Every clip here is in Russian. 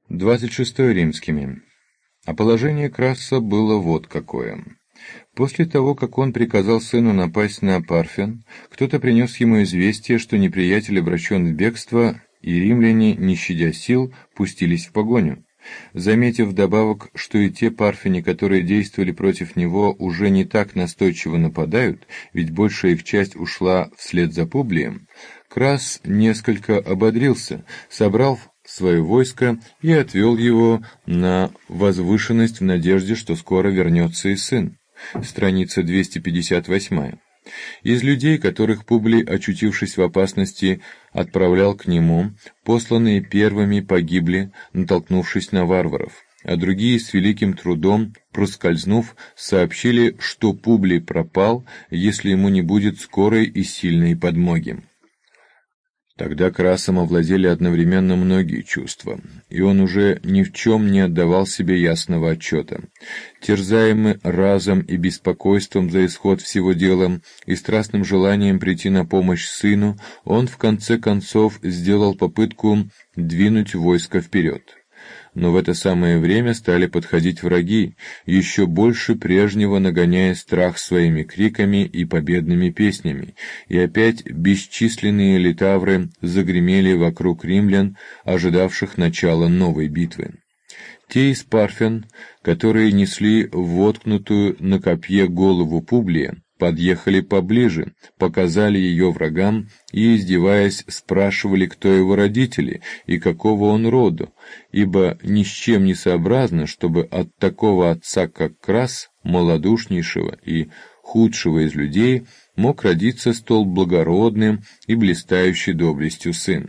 26 римскими. А положение Краса было вот какое. После того, как он приказал сыну напасть на Парфен, кто-то принес ему известие, что неприятель обращен в бегство, и римляне, не щадя сил, пустились в погоню. Заметив вдобавок, что и те парфяне, которые действовали против него, уже не так настойчиво нападают, ведь большая их часть ушла вслед за Публием, Крас несколько ободрился, собрал свое войско и отвел его на возвышенность в надежде, что скоро вернется и сын. Страница 258. Из людей, которых Публий, очутившись в опасности, отправлял к нему, посланные первыми погибли, натолкнувшись на варваров, а другие с великим трудом, проскользнув, сообщили, что Публий пропал, если ему не будет скорой и сильной подмоги. Тогда Красом овладели одновременно многие чувства, и он уже ни в чем не отдавал себе ясного отчета. Терзаемый разом и беспокойством за исход всего дела и страстным желанием прийти на помощь сыну, он в конце концов сделал попытку двинуть войско вперед. Но в это самое время стали подходить враги, еще больше прежнего нагоняя страх своими криками и победными песнями, и опять бесчисленные литавры загремели вокруг римлян, ожидавших начала новой битвы. Те из парфян, которые несли воткнутую на копье голову Публия, подъехали поближе, показали ее врагам и, издеваясь, спрашивали, кто его родители и какого он роду, ибо ни с чем не сообразно, чтобы от такого отца, как Крас, малодушнейшего и худшего из людей, мог родиться столь благородным и блистающий доблестью сын.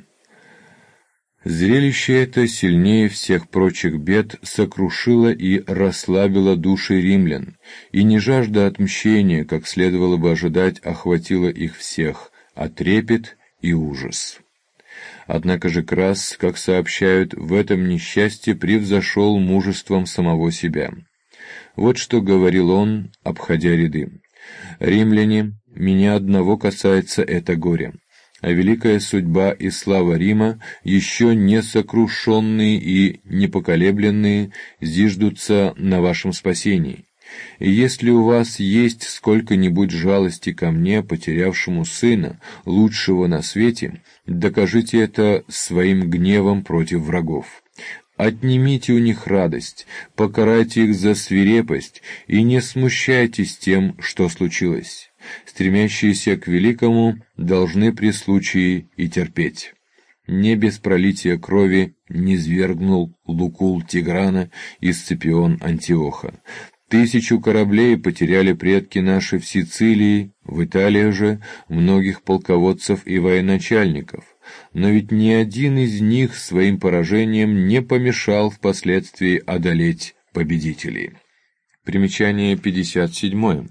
Зрелище это сильнее всех прочих бед сокрушило и расслабило души римлян, и не жажда отмщения, как следовало бы ожидать, охватила их всех, а трепет и ужас. Однако же Крас, как сообщают, в этом несчастье превзошел мужеством самого себя. Вот что говорил он, обходя ряды. «Римляне, меня одного касается это горе. А великая судьба и слава Рима, еще не сокрушенные и непоколебленные, зиждутся на вашем спасении. И если у вас есть сколько-нибудь жалости ко мне, потерявшему сына, лучшего на свете, докажите это своим гневом против врагов. Отнимите у них радость, покарайте их за свирепость и не смущайтесь тем, что случилось. Стремящиеся к великому должны при случае и терпеть. Не без пролития крови низвергнул Лукул Тиграна и Сципион Антиоха. 1000 кораблей потеряли предки наши в Сицилии, в Италии же многих полководцев и военачальников. Но ведь ни один из них своим поражением не помешал впоследствии одолеть победителей». Примечание 57.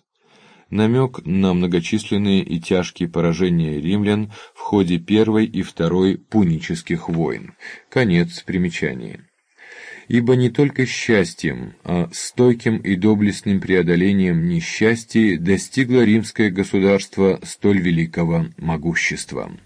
Намек на многочисленные и тяжкие поражения римлян в ходе первой и второй пунических войн. Конец примечания. Ибо не только счастьем, а стойким и доблестным преодолением несчастий достигло римское государство столь великого могущества.